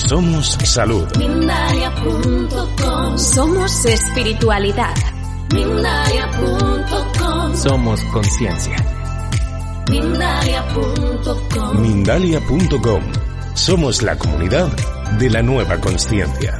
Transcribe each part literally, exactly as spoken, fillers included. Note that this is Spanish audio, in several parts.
Somos salud. Mindalia punto com. Somos espiritualidad. Mindalia punto com. Somos conciencia. Mindalia punto com. Mindalia punto com. Somos la comunidad de la nueva consciencia.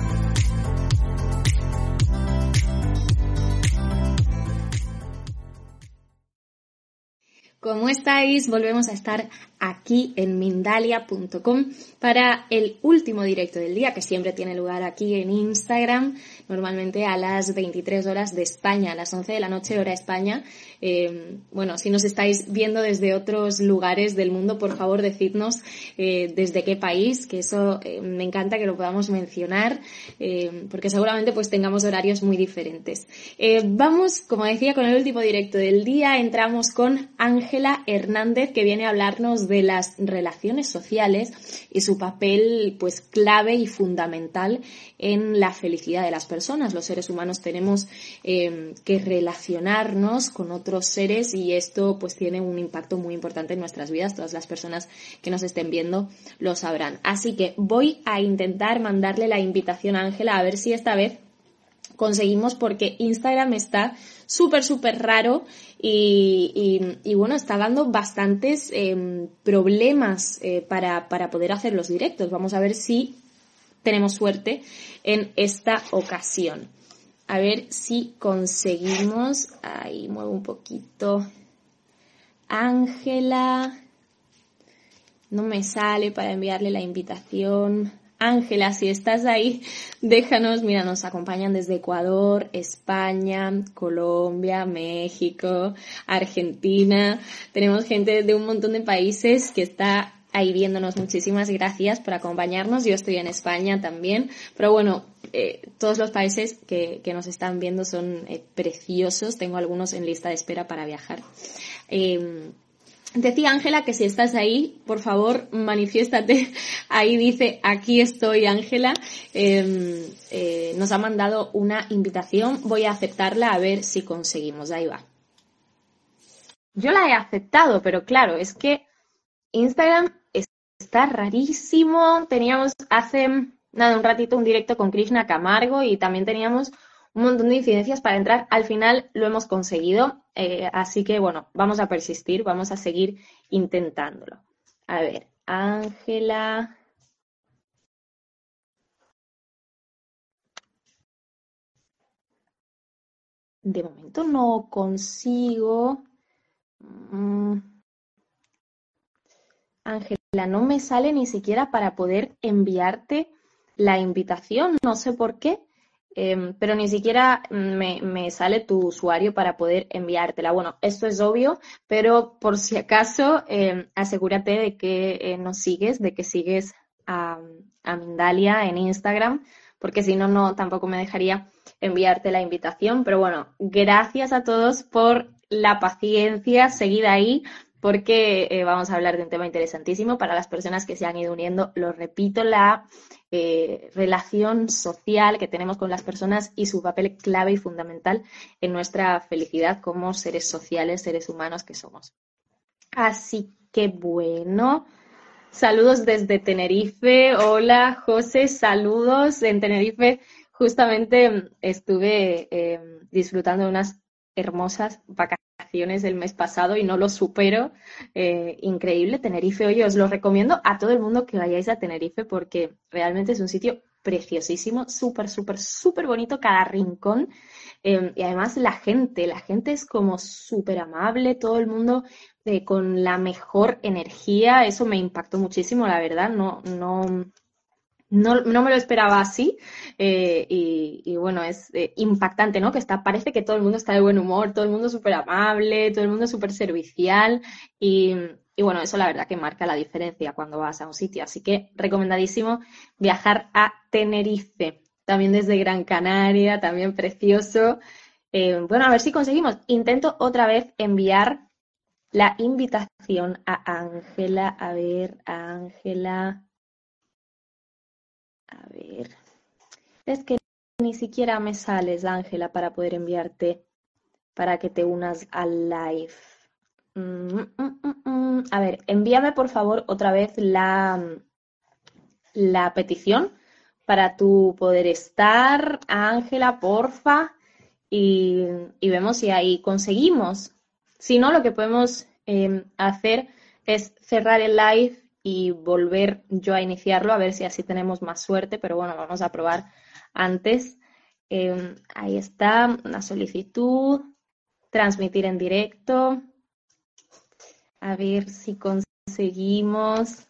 ¿Cómo estáis? Volvemos a estar aquí en Mindalia punto com para el último directo del día, que siempre tiene lugar aquí en Instagram, normalmente a las veintitrés horas de España, a las once de la noche hora España. Eh, bueno, si nos estáis viendo desde otros lugares del mundo, por favor decidnos eh, desde qué país, que eso eh, me encanta que lo podamos mencionar, eh, porque seguramente pues tengamos horarios muy diferentes. Eh, vamos, como decía, con el último directo del día. Entramos con Ángela Hernández, que viene a hablarnos de las relaciones sociales y su papel pues clave y fundamental en la felicidad de las personas. Los seres humanos tenemos eh, que relacionarnos con otros seres y esto pues tiene un impacto muy importante en nuestras vidas. Todas las personas que nos estén viendo lo sabrán. Así que voy a intentar mandarle la invitación a Ángela, a ver si esta vez conseguimos, porque Instagram está súper, súper raro y, y, y bueno, está dando bastantes eh, problemas eh, para, para poder hacer los directos. Vamos a ver si tenemos suerte en esta ocasión. A ver si conseguimos. Ahí muevo un poquito. Ángela. No me sale para enviarle la invitación. Ángela, si estás ahí, déjanos. Mira, nos acompañan desde Ecuador, España, Colombia, México, Argentina. Tenemos gente de un montón de países que está ahí viéndonos. Muchísimas gracias por acompañarnos. Yo estoy en España también, pero bueno, eh, todos los países que, que nos están viendo son eh, preciosos. Tengo algunos en lista de espera para viajar. Eh, Decía Ángela que si estás ahí, por favor, manifiéstate. Ahí dice, aquí estoy, Ángela. Eh, eh, nos ha mandado una invitación. Voy a aceptarla a ver si conseguimos. Ahí va. Yo la he aceptado, pero claro, es que Instagram está rarísimo. Teníamos hace, nada, un ratito un directo con Krishna Camargo y también teníamos un montón de incidencias para entrar. Al final lo hemos conseguido, eh, así que bueno, vamos a persistir, vamos a seguir intentándolo. A ver, Ángela. De momento no consigo. Mm. Ángela, no me sale ni siquiera para poder enviarte la invitación, no sé por qué. Eh, pero ni siquiera me, me sale tu usuario para poder enviártela. Bueno, esto es obvio, pero por si acaso, eh, asegúrate de que eh, nos sigues, de que sigues a, a Mindalia en Instagram, porque si no, no, tampoco me dejaría enviarte la invitación. Pero bueno, gracias a todos por la paciencia, seguid ahí, porque eh, vamos a hablar de un tema interesantísimo para las personas que se han ido uniendo. Lo repito, la Eh, relación social que tenemos con las personas y su papel clave y fundamental en nuestra felicidad como seres sociales, seres humanos que somos. Así que bueno, saludos desde Tenerife. Hola José, saludos. En Tenerife justamente estuve eh, disfrutando de unas hermosas vacaciones el mes pasado y no lo supero. Eh, increíble Tenerife. Oye, os lo recomiendo a todo el mundo que vayáis a Tenerife porque realmente es un sitio preciosísimo, súper, súper, súper bonito cada rincón. Eh, y además la gente, la gente es como súper amable, todo el mundo eh, con la mejor energía. Eso me impactó muchísimo, la verdad. No, no, No, no me lo esperaba así eh, y, y bueno, es eh, impactante, ¿no? Que está, parece que todo el mundo está de buen humor, todo el mundo súper amable, todo el mundo súper servicial y, y bueno, eso la verdad que marca la diferencia cuando vas a un sitio. Así que recomendadísimo viajar a Tenerife, también desde Gran Canaria, también precioso. Eh, bueno, a ver si conseguimos. Intento otra vez enviar la invitación a Ángela. A ver, Ángela... A ver, es que ni siquiera me sales, Ángela, para poder enviarte, para que te unas al live. Mm, mm, mm, mm. A ver, envíame por favor otra vez la, la petición para tu poder estar, Ángela, porfa, y, y vemos si ahí conseguimos. Si no, lo que podemos eh, hacer es cerrar el live y volver yo a iniciarlo, a ver si así tenemos más suerte, pero bueno, vamos a probar antes. Eh, ahí está, una solicitud, transmitir en directo, a ver si conseguimos.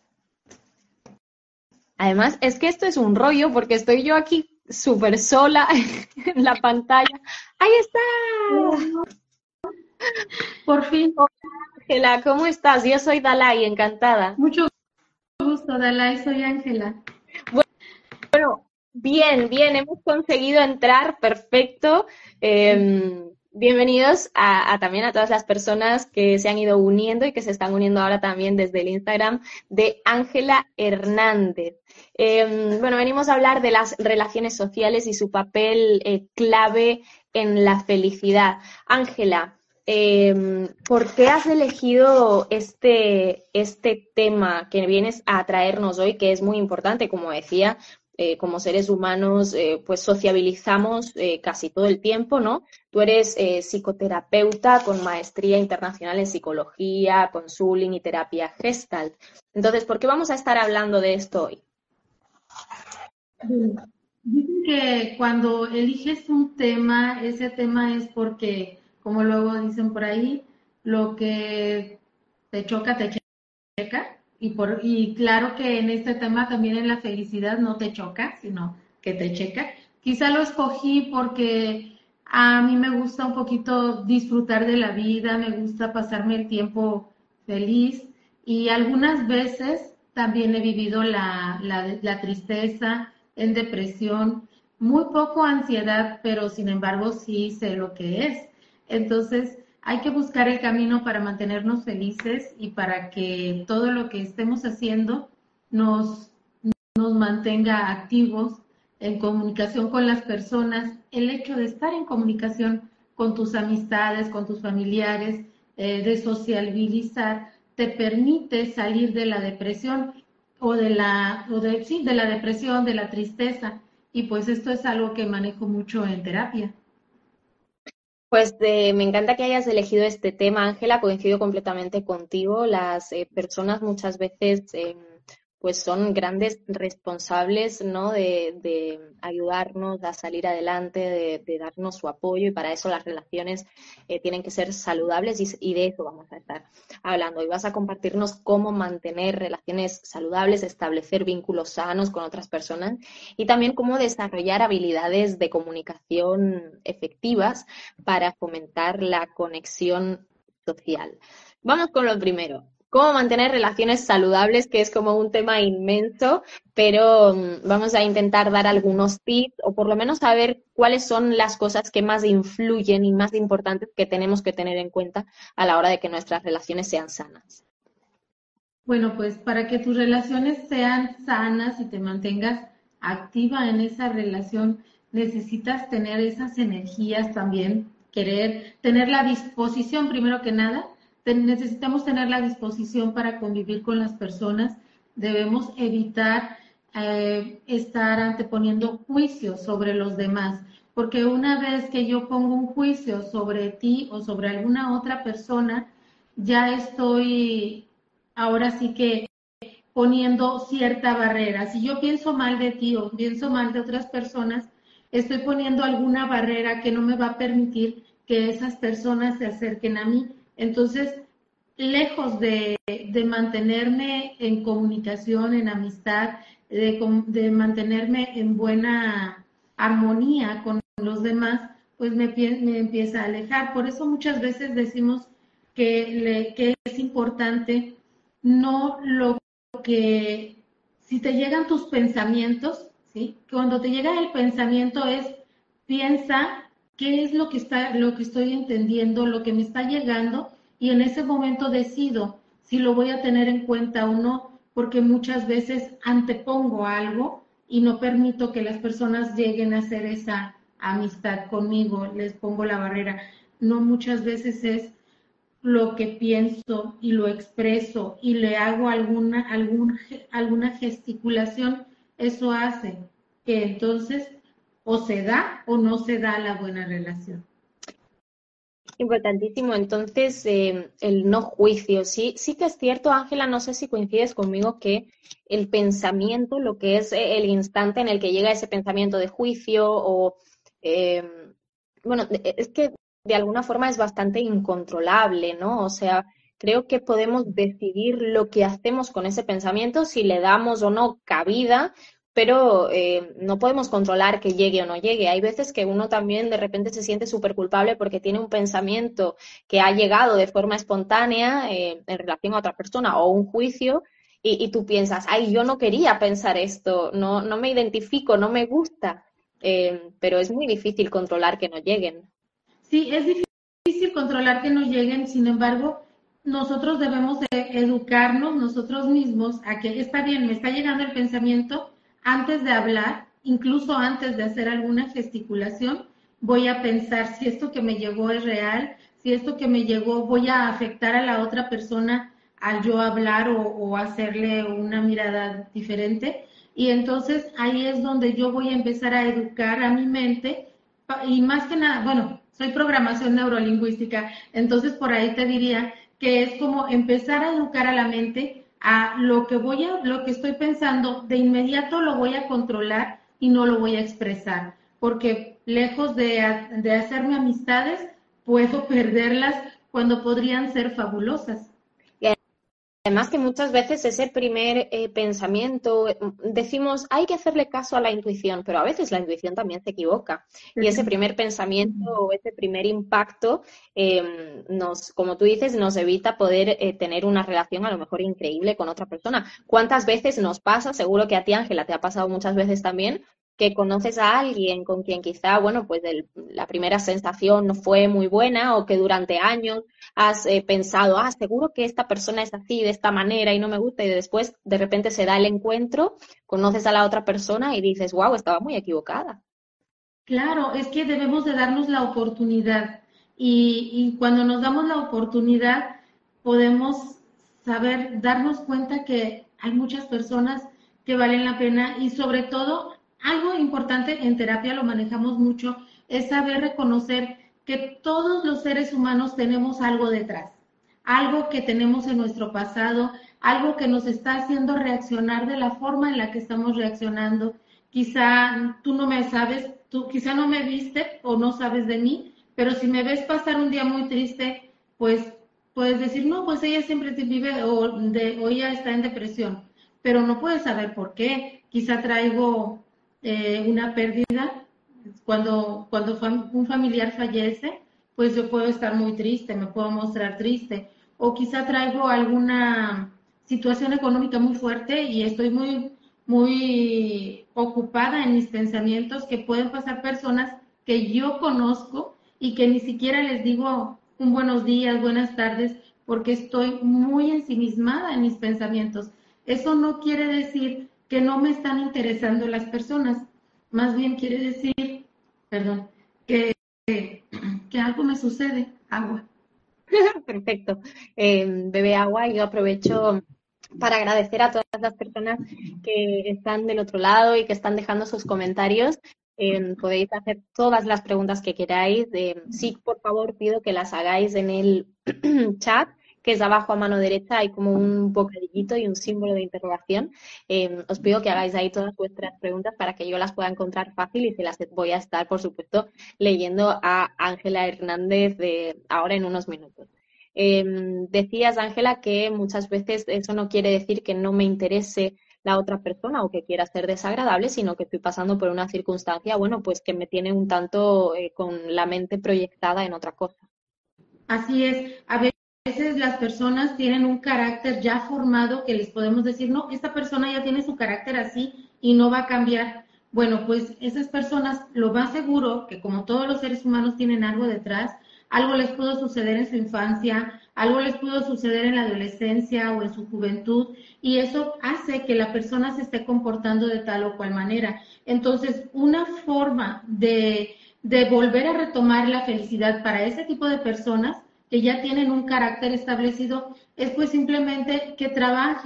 Además, es que esto es un rollo porque estoy yo aquí súper sola en la pantalla. ¡Ahí está! Por fin. Hola, Ángela, ¿cómo estás? Yo soy Dalai, encantada. Mucho gusto, Dalai, soy Ángela. Bueno, bien, bien, hemos conseguido entrar, perfecto. Eh, bienvenidos a, a también a todas las personas que se han ido uniendo y que se están uniendo ahora también desde el Instagram de Ángela Hernández. Eh, bueno, venimos a hablar de las relaciones sociales y su papel eh, clave en la felicidad. Ángela, eh, ¿por qué has elegido este, este tema que vienes a traernos hoy, que es muy importante, como decía? Eh, como seres humanos, eh, pues sociabilizamos eh, casi todo el tiempo, ¿no? Tú eres eh, psicoterapeuta con maestría internacional en psicología, consulting y terapia Gestalt. Entonces, ¿por qué vamos a estar hablando de esto hoy? Dicen que cuando eliges un tema, ese tema es porque, como luego dicen por ahí, lo que te choca, te checa. Y, por, y claro que en este tema también en la felicidad no te choca, sino que te checa. Quizá lo escogí porque a mí me gusta un poquito disfrutar de la vida, me gusta pasarme el tiempo feliz y algunas veces también he vivido la, la, la tristeza, en depresión, muy poco ansiedad, pero sin embargo sí sé lo que es. Entonces, hay que buscar el camino para mantenernos felices y para que todo lo que estemos haciendo nos, nos mantenga activos, en comunicación con las personas. El hecho de estar en comunicación con tus amistades, con tus familiares, eh, de sociabilizar, te permite salir de la depresión o de la, o de, sí, de la depresión, de la tristeza. Y pues esto es algo que manejo mucho en terapia. Pues eh, me encanta que hayas elegido este tema, Ángela, coincido completamente contigo. Las eh, personas muchas veces eh, pues son grandes responsables, ¿no? de, de ayudarnos a salir adelante, de, de darnos su apoyo y para eso las relaciones eh, tienen que ser saludables y, y de eso vamos a estar hablando. Y vas a compartirnos cómo mantener relaciones saludables, establecer vínculos sanos con otras personas y también cómo desarrollar habilidades de comunicación efectivas para fomentar la conexión social. Vamos con lo primero. Cómo mantener relaciones saludables, que es como un tema inmenso, pero um, vamos a intentar dar algunos tips o por lo menos saber cuáles son las cosas que más influyen y más importantes que tenemos que tener en cuenta a la hora de que nuestras relaciones sean sanas. Bueno, pues para que tus relaciones sean sanas y te mantengas activa en esa relación, necesitas tener esas energías también, querer, tener la disposición, primero que nada, necesitamos tener la disposición para convivir con las personas, debemos evitar eh, estar anteponiendo juicios sobre los demás, porque una vez que yo pongo un juicio sobre ti o sobre alguna otra persona, ya estoy ahora sí que poniendo cierta barrera. Si yo pienso mal de ti o pienso mal de otras personas, estoy poniendo alguna barrera que no me va a permitir que esas personas se acerquen a mí. Entonces, lejos de, de mantenerme en comunicación, en amistad, de, de mantenerme en buena armonía con los demás, pues me, me empieza a alejar. Por eso muchas veces decimos que, le, que es importante no lo que, si te llegan tus pensamientos, ¿sí? Cuando te llega el pensamiento es, piensa qué es lo que está, lo que estoy entendiendo, lo que me está llegando, y en ese momento decido si lo voy a tener en cuenta o no, porque muchas veces antepongo algo y no permito que las personas lleguen a hacer esa amistad conmigo, les pongo la barrera. No, muchas veces es lo que pienso y lo expreso y le hago alguna, algún, alguna gesticulación eso hace que entonces o se da o no se da la buena relación. Importantísimo, entonces, eh, el no juicio. Sí, sí que es cierto, Ángela, no sé si coincides conmigo que el pensamiento, lo que es eh, el instante en el que llega ese pensamiento de juicio o, eh, bueno, de- es que de alguna forma es bastante incontrolable, ¿no? O sea, creo que podemos decidir lo que hacemos con ese pensamiento, si le damos o no cabida, pero eh, no podemos controlar que llegue o no llegue. Hay veces que uno también de repente se siente súper culpable porque tiene un pensamiento que ha llegado de forma espontánea eh, en relación a otra persona o un juicio y, y tú piensas, ay, yo no quería pensar esto, no, no me identifico, no me gusta, eh, pero es muy difícil controlar que no lleguen. Sí, es difícil controlar que nos lleguen, sin embargo, nosotros debemos de educarnos nosotros mismos a que está bien, me está llegando el pensamiento antes de hablar, incluso antes de hacer alguna gesticulación, voy a pensar si esto que me llegó es real, si esto que me llegó voy a afectar a la otra persona al yo hablar o, o hacerle una mirada diferente. Y entonces ahí es donde yo voy a empezar a educar a mi mente y más que nada, bueno, soy programación neurolingüística, entonces por ahí te diría que es como empezar a educar a la mente a lo que voy a, lo que estoy pensando, de inmediato lo voy a controlar y no lo voy a expresar, porque lejos de, de hacerme amistades, puedo perderlas cuando podrían ser fabulosas. Además que muchas veces ese primer eh, pensamiento, eh, decimos, hay que hacerle caso a la intuición, pero a veces la intuición también se equivoca. Y ese primer pensamiento o ese primer impacto, eh, nos, como tú dices, nos evita poder eh, tener una relación a lo mejor increíble con otra persona. ¿Cuántas veces nos pasa? Seguro que a ti, Ángela, te ha pasado muchas veces también, que conoces a alguien con quien quizá, bueno, pues el- la primera sensación no fue muy buena o que durante años has eh, pensado, ah, seguro que esta persona es así, de esta manera y no me gusta, y después de repente se da el encuentro, conoces a la otra persona y dices, wow, estaba muy equivocada. Claro, es que debemos de darnos la oportunidad y, y cuando nos damos la oportunidad podemos saber, darnos cuenta que hay muchas personas que valen la pena y sobre todo algo importante en terapia lo manejamos mucho es saber reconocer que todos los seres humanos tenemos algo detrás, algo que tenemos en nuestro pasado, algo que nos está haciendo reaccionar de la forma en la que estamos reaccionando. Quizá tú no me sabes, tú quizá no me viste o no sabes de mí, pero si me ves pasar un día muy triste, pues puedes decir, no, pues ella siempre te vive o, de, o ella está en depresión, pero no puedes saber por qué. Quizá traigo eh, una pérdida, cuando, cuando fam un familiar fallece, pues yo puedo estar muy triste, me puedo mostrar triste, o quizá traigo alguna situación económica muy fuerte y estoy muy muy ocupada en mis pensamientos que pueden pasar personas que yo conozco y que ni siquiera les digo un buenos días, buenas tardes, porque estoy muy ensimismada en mis pensamientos. Eso no quiere decir que no me están interesando las personas, más bien quiere decir, perdón, que, que algo me sucede, agua. Perfecto. Eh, bebe agua y yo aprovecho para agradecer a todas las personas que están del otro lado y que están dejando sus comentarios. Eh, podéis hacer todas las preguntas que queráis. Eh, sí, por favor, pido que las hagáis en el chat, que es abajo a mano derecha, hay como un bocadillito y un símbolo de interrogación. Eh, os pido que hagáis ahí todas vuestras preguntas para que yo las pueda encontrar fácil y se las voy a estar, por supuesto, leyendo a Ángela Hernández de ahora en unos minutos. Eh, decías, Ángela, que muchas veces eso no quiere decir que no me interese la otra persona o que quiera ser desagradable, sino que estoy pasando por una circunstancia, bueno, pues que me tiene un tanto eh, con la mente proyectada en otra cosa. Así es, a veces las personas tienen un carácter ya formado que les podemos decir, no, esta persona ya tiene su carácter así y no va a cambiar. Bueno, pues esas personas, lo más seguro, que como todos los seres humanos tienen algo detrás, algo les pudo suceder en su infancia, algo les pudo suceder en la adolescencia o en su juventud, y eso hace que la persona se esté comportando de tal o cual manera. Entonces, una forma de de volver a retomar la felicidad para ese tipo de personas que ya tienen un carácter establecido es pues simplemente que trabajen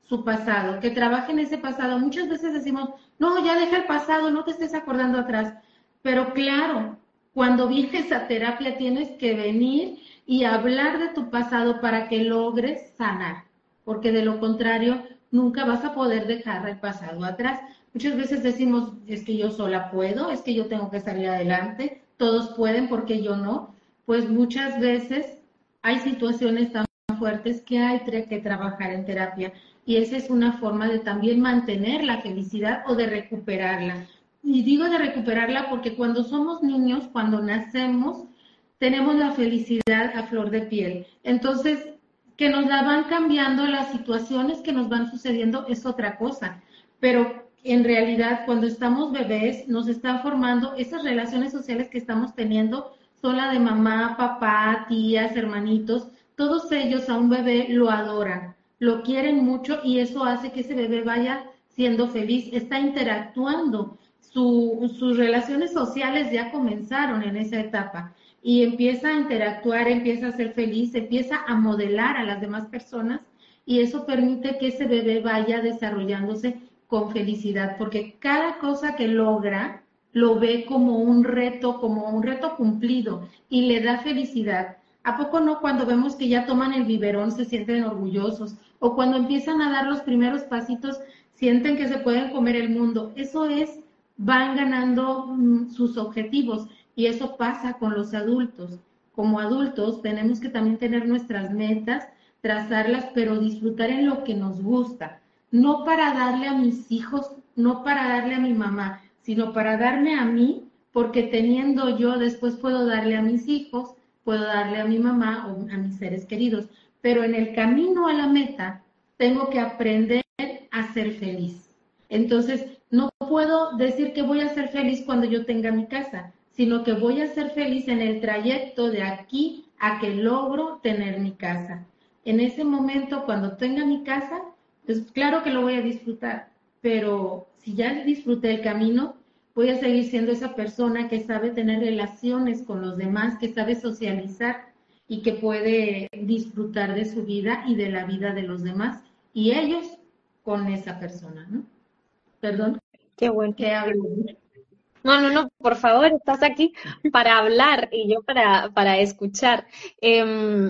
su pasado, que trabajen ese pasado. Muchas veces decimos, no, ya deja el pasado, no te estés acordando atrás. Pero claro, cuando vienes a terapia tienes que venir y hablar de tu pasado para que logres sanar, porque de lo contrario nunca vas a poder dejar el pasado atrás. Muchas veces decimos, es que yo sola puedo, es que yo tengo que salir adelante, todos pueden, ¿por qué yo no? Pues muchas veces hay situaciones tan fuertes que hay que trabajar en terapia y esa es una forma de también mantener la felicidad o de recuperarla. Y digo de recuperarla porque cuando somos niños, cuando nacemos, tenemos la felicidad a flor de piel. Entonces, que nos la van cambiando las situaciones que nos van sucediendo es otra cosa, pero en realidad cuando estamos bebés nos están formando esas relaciones sociales que estamos teniendo, son la de mamá, papá, tías, hermanitos, todos ellos a un bebé lo adoran, lo quieren mucho y eso hace que ese bebé vaya siendo feliz, está interactuando, su, sus relaciones sociales ya comenzaron en esa etapa y empieza a interactuar, empieza a ser feliz, empieza a modelar a las demás personas y eso permite que ese bebé vaya desarrollándose con felicidad, porque cada cosa que logra lo ve como un reto, como un reto cumplido y le da felicidad. ¿A poco no cuando vemos que ya toman el biberón se sienten orgullosos? O cuando empiezan a dar los primeros pasitos sienten que se pueden comer el mundo. Eso es, van ganando mm, sus objetivos y eso pasa con los adultos. Como adultos tenemos que también tener nuestras metas, trazarlas, pero disfrutar en lo que nos gusta. No para darle a mis hijos, no para darle a mi mamá, sino para darme a mí, porque teniendo yo después puedo darle a mis hijos, puedo darle a mi mamá o a mis seres queridos, pero en el camino a la meta tengo que aprender a ser feliz. Entonces, no puedo decir que voy a ser feliz cuando yo tenga mi casa, sino que voy a ser feliz en el trayecto de aquí a que logro tener mi casa. En ese momento, cuando tenga mi casa, pues claro que lo voy a disfrutar, pero si ya disfruté el camino, voy a seguir siendo esa persona que sabe tener relaciones con los demás, que sabe socializar y que puede disfrutar de su vida y de la vida de los demás y ellos con esa persona, ¿no? Perdón. Qué bueno. ¿Qué hablo? No, no, no, por favor, estás aquí para hablar y yo para, para escuchar. Eh,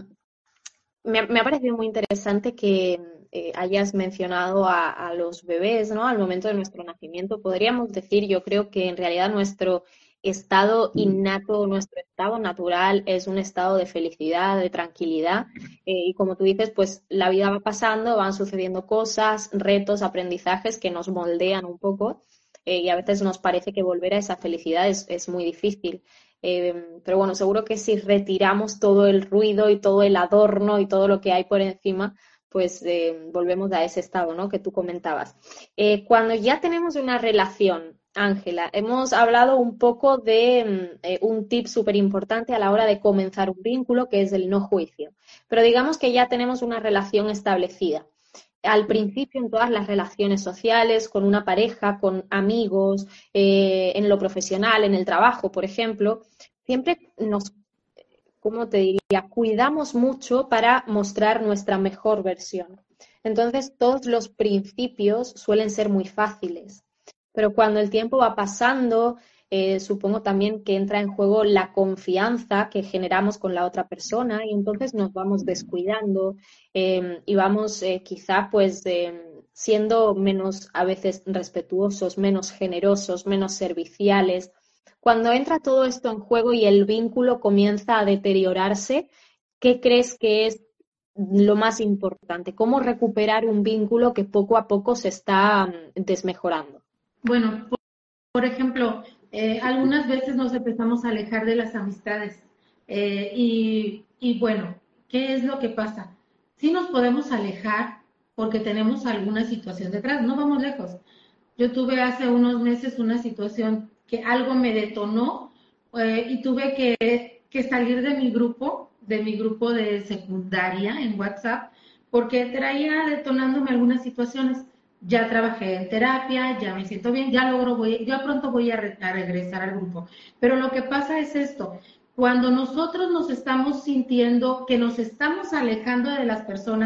me, me ha parecido muy interesante que eh, hayas mencionado a, a los bebés, ¿no? Al momento de nuestro nacimiento. Podríamos decir, yo creo que en realidad nuestro estado innato, nuestro estado natural es un estado de felicidad, de tranquilidad. Eh, y como tú dices, pues la vida va pasando, van sucediendo cosas, retos, aprendizajes que nos moldean un poco. Eh, y a veces nos parece que volver a esa felicidad es, es muy difícil. Eh, pero bueno, seguro que si retiramos todo el ruido y todo el adorno y todo lo que hay por encima, pues eh, volvemos a ese estado, ¿no? Que tú comentabas. Eh, cuando ya tenemos una relación, Ángela, hemos hablado un poco de eh, un tip súper importante a la hora de comenzar un vínculo, que es el no juicio. Pero digamos que ya tenemos una relación establecida. Al principio en todas las relaciones sociales, con una pareja, con amigos, eh, en lo profesional, en el trabajo, por ejemplo, siempre nos, ¿cómo te diría? Cuidamos mucho para mostrar nuestra mejor versión. Entonces, todos los principios suelen ser muy fáciles, pero cuando el tiempo va pasando, eh, supongo también que entra en juego la confianza que generamos con la otra persona y entonces nos vamos descuidando eh, y vamos eh, quizá pues eh, siendo menos a veces respetuosos, menos generosos, menos serviciales. Cuando entra todo esto en juego y el vínculo comienza a deteriorarse, ¿qué crees que es lo más importante? ¿Cómo recuperar un vínculo que poco a poco se está um, desmejorando? Bueno, por, por ejemplo, eh, algunas veces nos empezamos a alejar de las amistades eh, y, y bueno, ¿qué es lo que pasa? Sí nos podemos alejar porque tenemos alguna situación detrás, no vamos lejos. Yo tuve hace unos meses una situación que algo me detonó eh, y tuve que, que salir de mi grupo, de mi grupo de secundaria en WhatsApp, porque traía detonándome algunas situaciones. Ya trabajé en terapia, ya me siento bien, ya logro, voy, ya pronto voy a, re, a regresar al grupo. Pero lo que pasa es esto, cuando nosotros nos estamos sintiendo que nos estamos alejando de las personas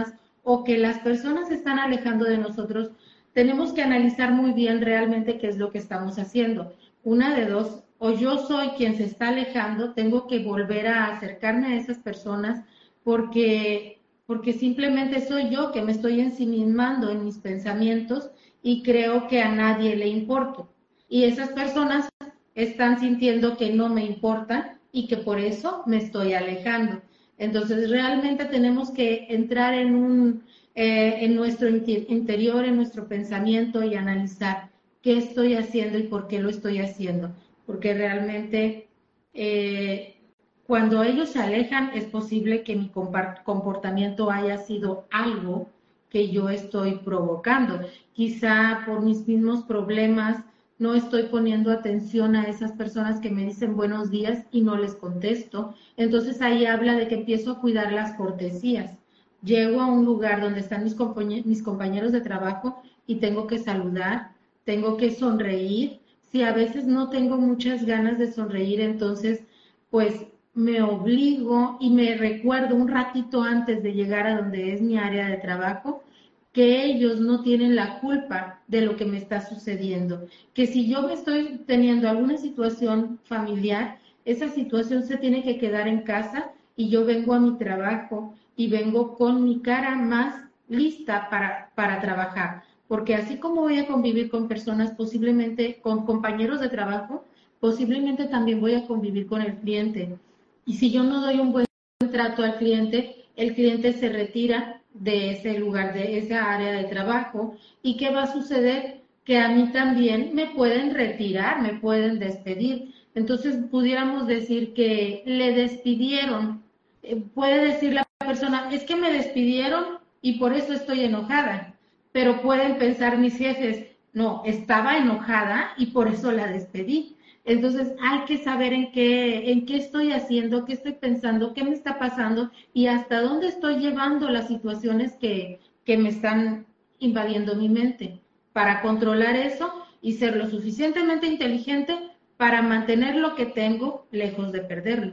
o que las personas se están alejando de nosotros, tenemos que analizar muy bien realmente qué es lo que estamos haciendo. Una de dos, o yo soy quien se está alejando, tengo que volver a acercarme a esas personas porque, porque simplemente soy yo que me estoy ensimismando en mis pensamientos y creo que a nadie le importo. Y esas personas están sintiendo que no me importan y que por eso me estoy alejando. Entonces, realmente tenemos que entrar en, un, eh, en nuestro interior, en nuestro pensamiento y analizar qué estoy haciendo y por qué lo estoy haciendo. Porque realmente eh, cuando ellos se alejan es posible que mi comportamiento haya sido algo que yo estoy provocando. Quizá por mis mismos problemas no estoy poniendo atención a esas personas que me dicen buenos días y no les contesto. Entonces ahí habla de que empiezo a cuidar las cortesías. Llego a un lugar donde están mis, compañeros, mis compañeros de trabajo y tengo que saludar, tengo que sonreír. Si a veces no tengo muchas ganas de sonreír, entonces pues me obligo y me recuerdo un ratito antes de llegar a donde es mi área de trabajo que ellos no tienen la culpa de lo que me está sucediendo, que si yo me estoy teniendo alguna situación familiar, esa situación se tiene que quedar en casa y yo vengo a mi trabajo y vengo con mi cara más lista para, para trabajar, porque así como voy a convivir con personas, posiblemente con compañeros de trabajo, posiblemente también voy a convivir con el cliente. Y si yo no doy un buen trato al cliente, el cliente se retira de ese lugar, de esa área de trabajo. ¿Y qué va a suceder? Que a mí también me pueden retirar, me pueden despedir. Entonces pudiéramos decir que le despidieron. Eh, puede decir la persona, es que me despidieron y por eso estoy enojada. Pero pueden pensar mis jefes, no, estaba enojada y por eso la despedí. Entonces hay que saber en qué, en qué estoy haciendo, qué estoy pensando, qué me está pasando y hasta dónde estoy llevando las situaciones que, que me están invadiendo mi mente para controlar eso y ser lo suficientemente inteligente para mantener lo que tengo lejos de perderlo.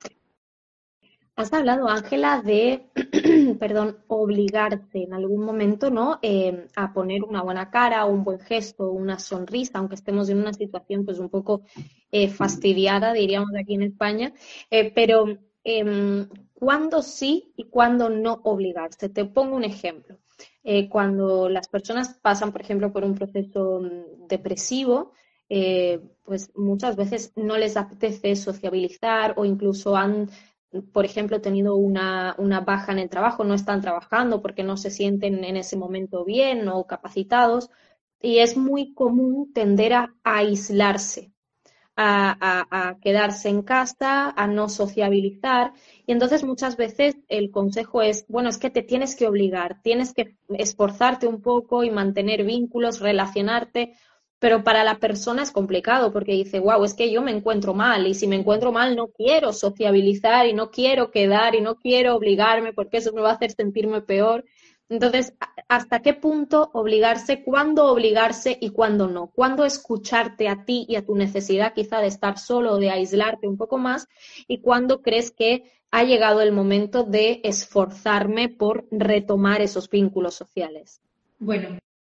Has hablado, Ángela, de, perdón, obligarte en algún momento, ¿no? Eh, a poner una buena cara, un buen gesto, una sonrisa, aunque estemos en una situación pues un poco eh, fastidiada, diríamos aquí en España. Eh, pero, eh, ¿cuándo sí y cuándo no obligarse? Te pongo un ejemplo. Eh, cuando las personas pasan, por ejemplo, por un proceso depresivo, eh, pues muchas veces no les apetece sociabilizar o incluso han por ejemplo, tenido una, una baja en el trabajo, no están trabajando porque no se sienten en ese momento bien o capacitados, y es muy común tender a, a aislarse, a, a, a quedarse en casa, a no sociabilizar, y entonces muchas veces el consejo es, bueno, es que te tienes que obligar, tienes que esforzarte un poco y mantener vínculos, relacionarte. Pero para la persona es complicado porque dice, wow, es que yo me encuentro mal y si me encuentro mal no quiero sociabilizar y no quiero quedar y no quiero obligarme porque eso me va a hacer sentirme peor. Entonces, ¿hasta qué punto obligarse? ¿Cuándo obligarse y cuándo no? ¿Cuándo escucharte a ti y a tu necesidad quizá de estar solo, de aislarte un poco más? ¿Y cuándo crees que ha llegado el momento de esforzarme por retomar esos vínculos sociales? Bueno,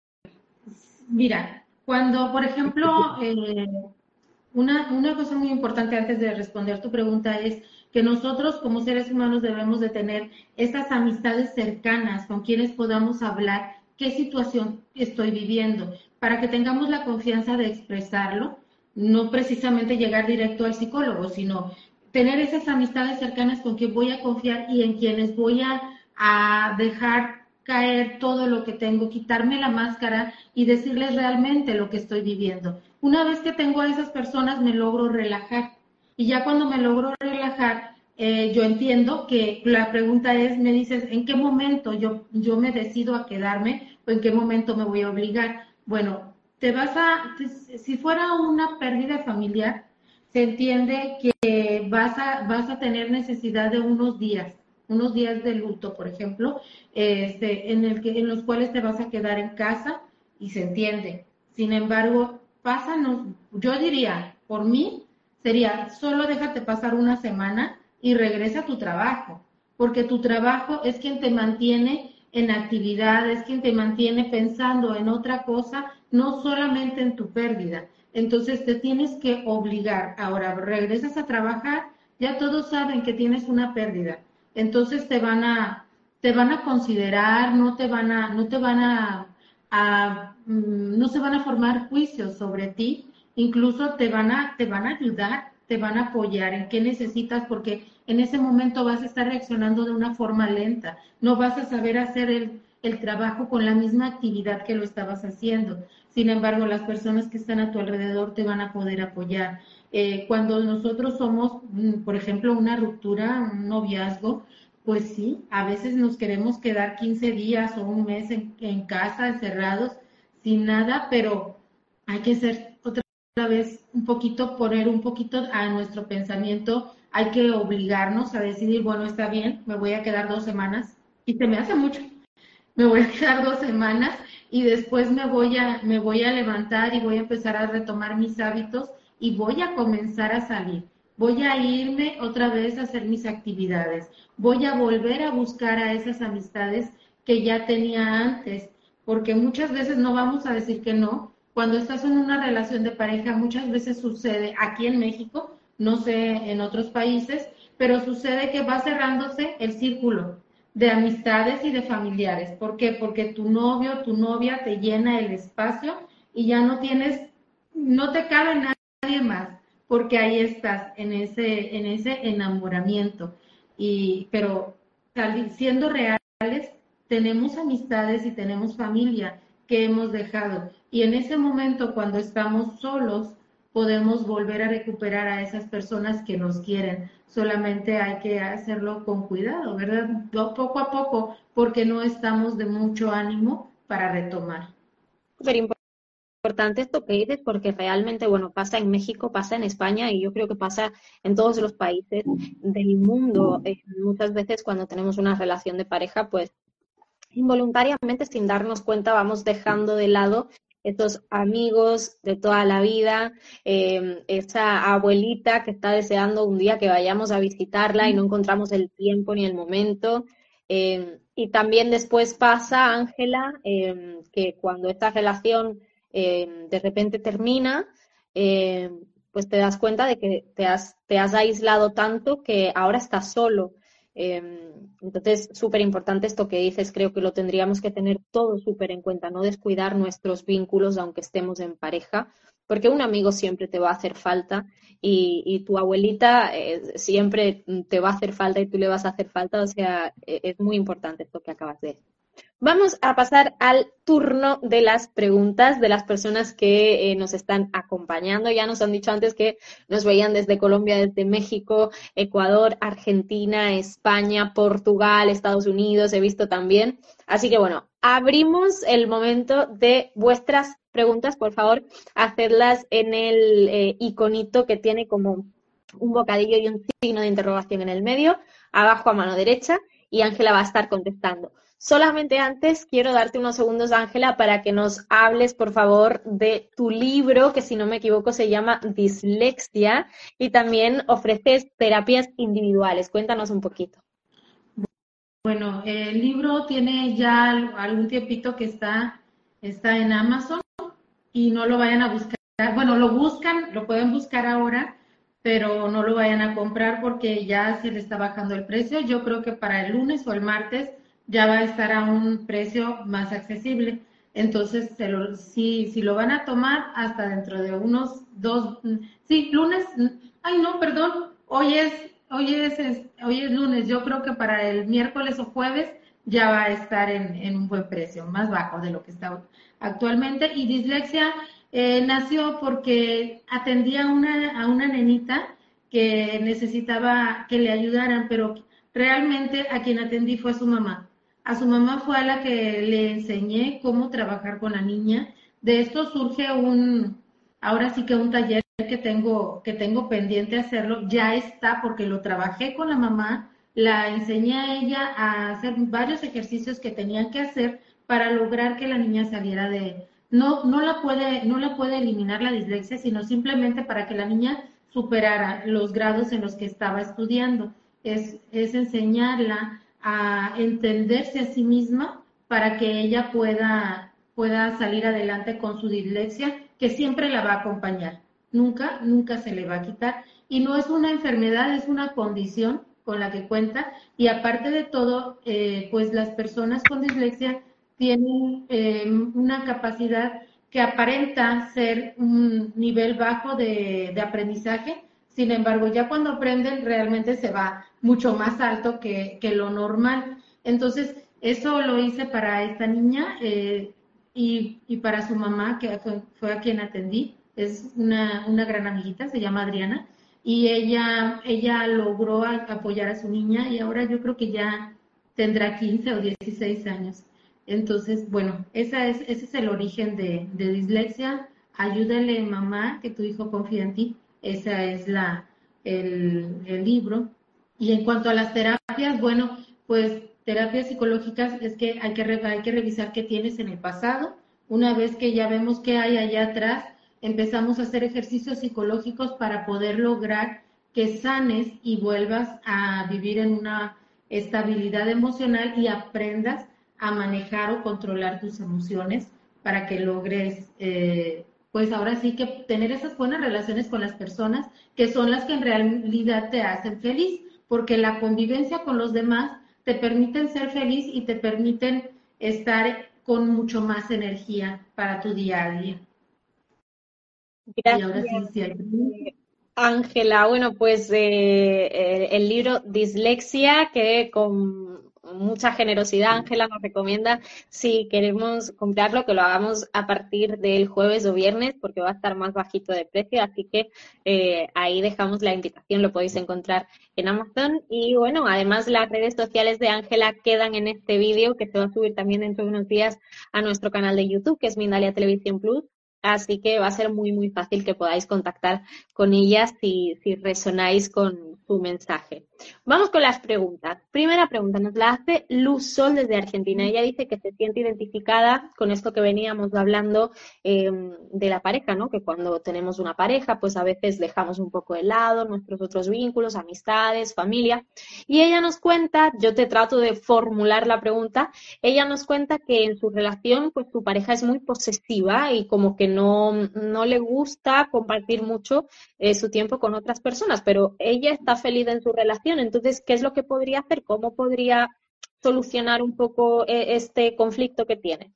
mira, cuando, por ejemplo, eh, una, una cosa muy importante antes de responder tu pregunta es que nosotros como seres humanos debemos de tener esas amistades cercanas con quienes podamos hablar qué situación estoy viviendo, para que tengamos la confianza de expresarlo, no precisamente llegar directo al psicólogo, sino tener esas amistades cercanas con quien voy a confiar y en quienes voy a, a dejar caer todo lo que tengo, quitarme la máscara y decirles realmente lo que estoy viviendo. Una vez que tengo a esas personas me logro relajar y ya cuando me logro relajar eh, yo entiendo que la pregunta es, me dices, ¿en qué momento yo, yo me decido a quedarme o en qué momento me voy a obligar? Bueno, te vas a, si fuera una pérdida familiar, se entiende que vas a, vas a tener necesidad de unos días unos días de luto, por ejemplo, este, en, el que, en los cuales te vas a quedar en casa y se entiende. Sin embargo, pásanos, yo diría, por mí, sería solo déjate pasar una semana y regresa a tu trabajo, porque tu trabajo es quien te mantiene en actividades, quien te mantiene pensando en otra cosa, no solamente en tu pérdida. Entonces te tienes que obligar. Ahora regresas a trabajar, ya todos saben que tienes una pérdida. Entonces te van a, te van a considerar, no te van a, no te van a, a no se van a formar juicios sobre ti, incluso te van a, te van a ayudar, te van a apoyar en qué necesitas, porque en ese momento vas a estar reaccionando de una forma lenta, no vas a saber hacer el, el trabajo con la misma actividad que lo estabas haciendo. Sin embargo, las personas que están a tu alrededor te van a poder apoyar. Eh, cuando nosotros somos, por ejemplo, una ruptura, un noviazgo, pues sí, a veces nos queremos quedar quince días o un mes en, en casa, encerrados, sin nada, pero hay que ser otra vez un poquito, poner un poquito a nuestro pensamiento, hay que obligarnos a decidir, bueno, está bien, me voy a quedar dos semanas, y se me hace mucho, me voy a quedar dos semanas y después me voy a, me voy a levantar y voy a empezar a retomar mis hábitos y voy a comenzar a salir. Voy a irme otra vez a hacer mis actividades. Voy a volver a buscar a esas amistades que ya tenía antes, porque muchas veces no vamos a decir que no. Cuando estás en una relación de pareja, muchas veces sucede, aquí en México, no sé en otros países, pero sucede que va cerrándose el círculo de amistades y de familiares. ¿Por qué? Porque tu novio, tu novia te llena el espacio y ya no tienes, no te cabe nadie más, porque ahí estás en ese, en ese enamoramiento. Y, pero siendo reales, tenemos amistades y tenemos familia que hemos dejado. Y en ese momento, cuando estamos solos, podemos volver a recuperar a esas personas que nos quieren. Solamente hay que hacerlo con cuidado, ¿verdad? Poco a poco, porque no estamos de mucho ánimo para retomar. Súper importante esto que dices, porque realmente, bueno, pasa en México, pasa en España y yo creo que pasa en todos los países del mundo. Eh, muchas veces cuando tenemos una relación de pareja, pues involuntariamente, sin darnos cuenta, vamos dejando de lado esos amigos de toda la vida, eh, esa abuelita que está deseando un día que vayamos a visitarla y no encontramos el tiempo ni el momento. Eh, y también después pasa, Ángela, eh, que cuando esta relación eh, de repente termina, eh, pues te das cuenta de que te has, te has aislado tanto que ahora estás solo. Eh, entonces, súper importante esto que dices, creo que lo tendríamos que tener todo súper en cuenta, no descuidar nuestros vínculos aunque estemos en pareja, porque un amigo siempre te va a hacer falta y, y tu abuelita eh, siempre te va a hacer falta y tú le vas a hacer falta, o sea, eh, es muy importante esto que acabas de decir. Vamos a pasar al turno de las preguntas de las personas que eh, nos están acompañando. Ya nos han dicho antes que nos veían desde Colombia, desde México, Ecuador, Argentina, España, Portugal, Estados Unidos, he visto también. Así que bueno, abrimos el momento de vuestras preguntas. Por favor, hacedlas en el eh, iconito que tiene como un bocadillo y un signo de interrogación en el medio, abajo a mano derecha, y Ángela va a estar contestando. Solamente antes quiero darte unos segundos, Ángela, para que nos hables, por favor, de tu libro, que si no me equivoco se llama Dislexia, y también ofreces terapias individuales. Cuéntanos un poquito. Bueno, el libro tiene ya algún tiempito que está, está en Amazon y no lo vayan a buscar. Bueno, lo buscan, lo pueden buscar ahora, pero no lo vayan a comprar porque ya se le está bajando el precio. Yo creo que para el lunes o el martes ya va a estar a un precio más accesible. Entonces, se lo, si, si lo van a tomar hasta dentro de unos dos, sí, lunes, ay no, perdón, hoy es, hoy es, es hoy es lunes, yo creo que para el miércoles o jueves ya va a estar en, en un buen precio, más bajo de lo que está actualmente. Y Dislexia eh, nació porque atendía a una, a una nenita que necesitaba que le ayudaran, pero realmente a quien atendí fue a su mamá. A su mamá fue a la que le enseñé cómo trabajar con la niña. De esto surge un, ahora sí que un taller que tengo, que tengo pendiente hacerlo. Ya está porque lo trabajé con la mamá, la enseñé a ella a hacer varios ejercicios que tenían que hacer para lograr que la niña saliera de, no, no la puede, no la puede eliminar la dislexia, sino simplemente para que la niña superara los grados en los que estaba estudiando. Es, es enseñarla a entenderse a sí misma para que ella pueda, pueda salir adelante con su dislexia, que siempre la va a acompañar. Nunca, nunca se le va a quitar. Y no es una enfermedad, es una condición con la que cuenta. Y aparte de todo, eh, pues las personas con dislexia tienen eh, una capacidad que aparenta ser un nivel bajo de, de aprendizaje. Sin embargo, ya cuando aprenden realmente se va mucho más alto que, que lo normal. Entonces, eso lo hice para esta niña eh, y, y para su mamá, que fue, fue a quien atendí. Es una, una gran amiguita, se llama Adriana, y ella, ella logró a, apoyar a su niña y ahora yo creo que ya tendrá quince o dieciséis años. Entonces, bueno, esa es, ese es el origen de, de dislexia. Ayúdale, mamá, que tu hijo confía en ti. Esa es la, el, el libro. Y en cuanto a las terapias, bueno, pues terapias psicológicas es que hay que, hay que revisar qué tienes en el pasado. Una vez que ya vemos qué hay allá atrás, empezamos a hacer ejercicios psicológicos para poder lograr que sanes y vuelvas a vivir en una estabilidad emocional y aprendas a manejar o controlar tus emociones para que logres, eh, pues ahora sí que tener esas buenas relaciones con las personas que son las que en realidad te hacen feliz, porque la convivencia con los demás te permiten ser feliz y te permiten estar con mucho más energía para tu día a día. Y ahora sí, Gracias, sí hay preguntas. Ángela. Bueno, pues eh, eh, el libro Dislexia, que con mucha generosidad Ángela nos recomienda, si queremos comprarlo, que lo hagamos a partir del jueves o viernes, porque va a estar más bajito de precio, así que eh, ahí dejamos la invitación, lo podéis encontrar en Amazon. Y bueno, además las redes sociales de Ángela quedan en este vídeo, que se va a subir también dentro de unos días a nuestro canal de YouTube, que es Mindalia Televisión Plus. Así que va a ser muy, muy fácil que podáis contactar con ellas si, si resonáis con su mensaje. Vamos con las preguntas. Primera pregunta nos la hace Luz Sol desde Argentina. Ella dice que se siente identificada con esto que veníamos hablando eh, de la pareja, ¿no? Que cuando tenemos una pareja, pues a veces dejamos un poco de lado nuestros otros vínculos, amistades, familia. Y ella nos cuenta, yo te trato de formular la pregunta, ella nos cuenta que en su relación, pues su pareja es muy posesiva y como que no, no le gusta compartir mucho eh, su tiempo con otras personas, pero ella está feliz en su relación. Entonces, ¿qué es lo que podría hacer? ¿Cómo podría solucionar un poco eh, este conflicto que tiene?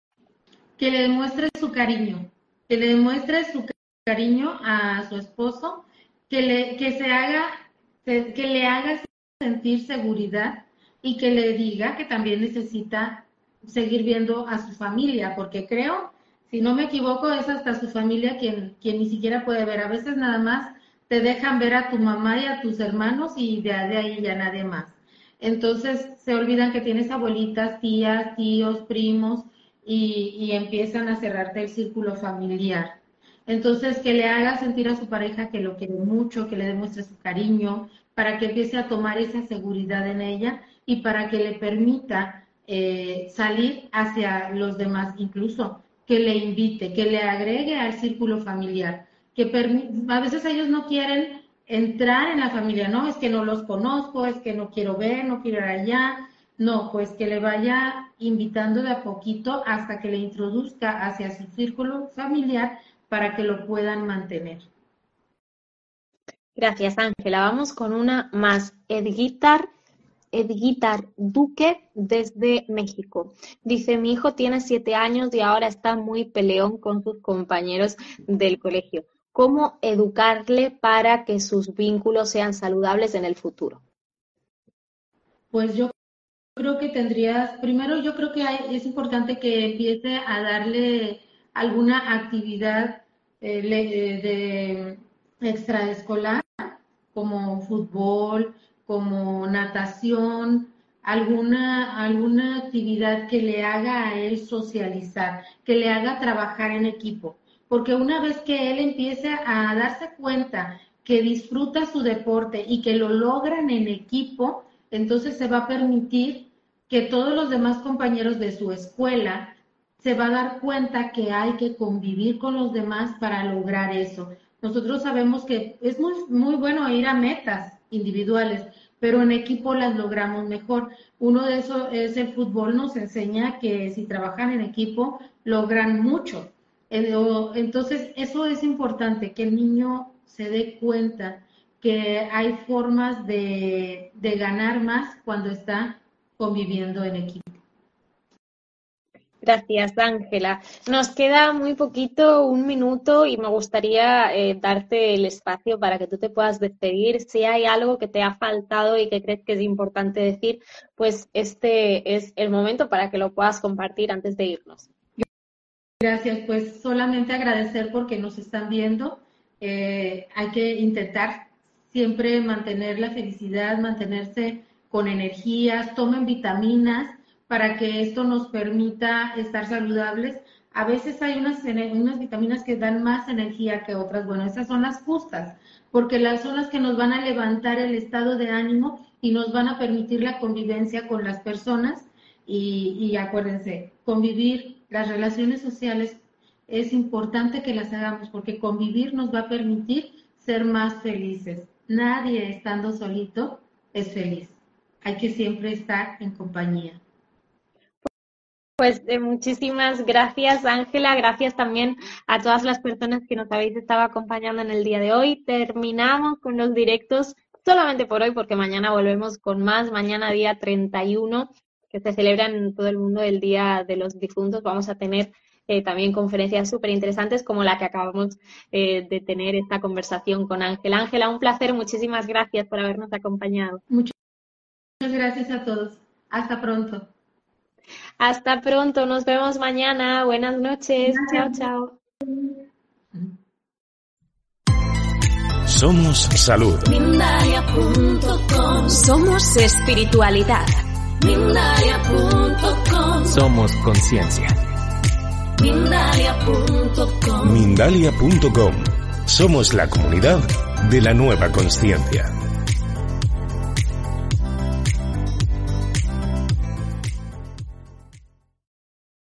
Que le demuestre su cariño, que le demuestre su cariño a su esposo, que, le, que, se haga, que le haga sentir seguridad y que le diga que también necesita seguir viendo a su familia, porque creo, si no me equivoco, es hasta su familia quien, quien ni siquiera puede ver. A veces nada más te dejan ver a tu mamá y a tus hermanos y de, de ahí ya nadie más. Entonces se olvidan que tienes abuelitas, tías, tíos, primos y, y empiezan a cerrarte el círculo familiar. Entonces que le haga sentir a su pareja que lo quiere mucho, que le demuestre su cariño, para que empiece a tomar esa seguridad en ella y para que le permita eh, salir hacia los demás, incluso que le invite, que le agregue al círculo familiar, que a veces ellos no quieren entrar en la familia, no, es que no los conozco, es que no quiero ver, no quiero ir allá, no, pues que le vaya invitando de a poquito hasta que le introduzca hacia su círculo familiar para que lo puedan mantener. Gracias, Ángela. Vamos con una más. Edguitar, Edguitar Duque desde México. Dice, mi hijo tiene siete años y ahora está muy peleón con sus compañeros del colegio. ¿Cómo educarle para que sus vínculos sean saludables en el futuro? Pues yo creo que tendrías, primero yo creo que hay, es importante que empiece a darle alguna actividad eh, de, de extraescolar, como fútbol, como natación, alguna, alguna actividad que le haga a él socializar, que le haga trabajar en equipo. Porque una vez que él empiece a darse cuenta que disfruta su deporte y que lo logran en equipo, entonces se va a permitir que todos los demás compañeros de su escuela se va a dar cuenta que hay que convivir con los demás para lograr eso. Nosotros sabemos que es muy, muy bueno ir a metas individuales, pero en equipo las logramos mejor. Uno de esos es el fútbol, nos enseña que si trabajan en equipo logran mucho. Entonces, eso es importante, que el niño se dé cuenta que hay formas de, de ganar más cuando está conviviendo en equipo. Gracias, Ángela. Nos queda muy poquito, un minuto, y me gustaría eh, darte el espacio para que tú te puedas despedir. Si hay algo que te ha faltado y que crees que es importante decir, pues este es el momento para que lo puedas compartir antes de irnos. Gracias, pues solamente agradecer porque nos están viendo. Eh, hay que intentar siempre mantener la felicidad, mantenerse con energías, tomen vitaminas para que esto nos permita estar saludables. A veces hay unas, unas vitaminas que dan más energía que otras. Bueno, esas son las justas, porque las son las que nos van a levantar el estado de ánimo y nos van a permitir la convivencia con las personas. Y, y acuérdense, convivir, las relaciones sociales, es importante que las hagamos porque convivir nos va a permitir ser más felices. Nadie estando solito es feliz. Hay que siempre estar en compañía. Pues eh, muchísimas gracias, Ángela. Gracias también a todas las personas que nos habéis estado acompañando en el día de hoy. Terminamos con los directos solamente por hoy porque mañana volvemos con más. Mañana día treinta y uno, que se celebra en todo el mundo el Día de los Difuntos. Vamos a tener eh, también conferencias súper interesantes como la que acabamos eh, de tener esta conversación con Ángela. Ángela, un placer. Muchísimas gracias por habernos acompañado. Muchas gracias a todos. Hasta pronto. Hasta pronto, nos vemos mañana. Buenas noches. Chao, chao. Somos salud. Mindalia punto com. Somos espiritualidad. Mindalia punto com. Somos conciencia. Mindalia punto com. Mindalia punto com. Somos la comunidad de la nueva consciencia.